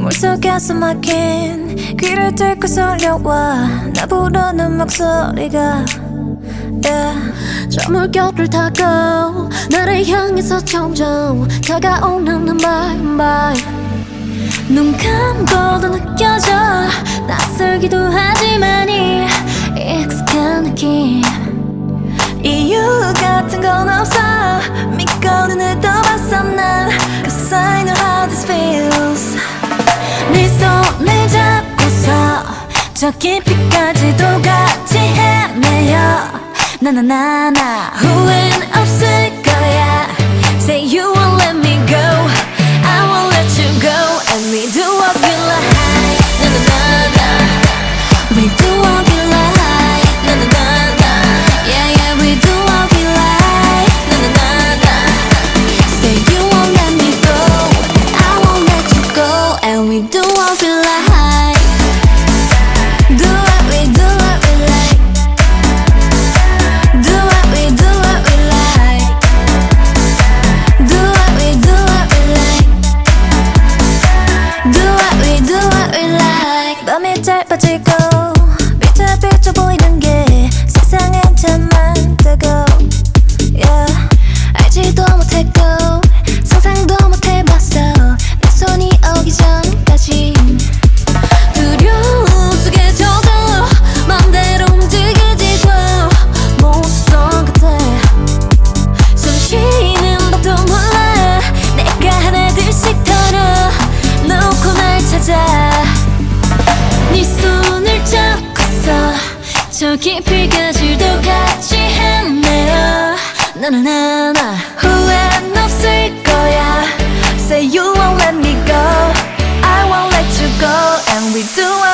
물속에서 막힌 귀를 뚫고 설려와 나 부르는 목소리가 저 물결을 타고 나를 향해서 점점 다가오는 말 눈 감고도 느껴져 낯설기도 하지만 이 익숙한 느낌 이유 같은 건 없어 믿고 눈을 떠봤어 난 Cause I know how this feels 네 손을 잡고서 저 깊이까지도 같이 헤매요 나나나나 후회는 없을 거야 Say you won't let me go I won't let you go And we do what we like 나나나나 We do what we like 나나나나 Yeah yeah we do what we like 나나나나 Say you won't let me go I won't let you go And we do what we like Do what we do what we like Do what we do what we like Do what we do what we like Do what we do what we like 밤이 짧아지고 비춰 보이는 게 세상엔 참 많다고 yeah. 알지도 못했고 상상도 못해봤어 내 손이 오기 전까지 두려움 속에 젖어 맘대로 움직이지도 못했던 그때 숨 쉬는 법도 몰라 내가 하나둘씩 털어놓고 날 찾아 네 손을 잡고서 저 깊이까지도 같이 헤매어 나나나나 후회는 없을 거야 Say you won't let me go I won't let you go And we do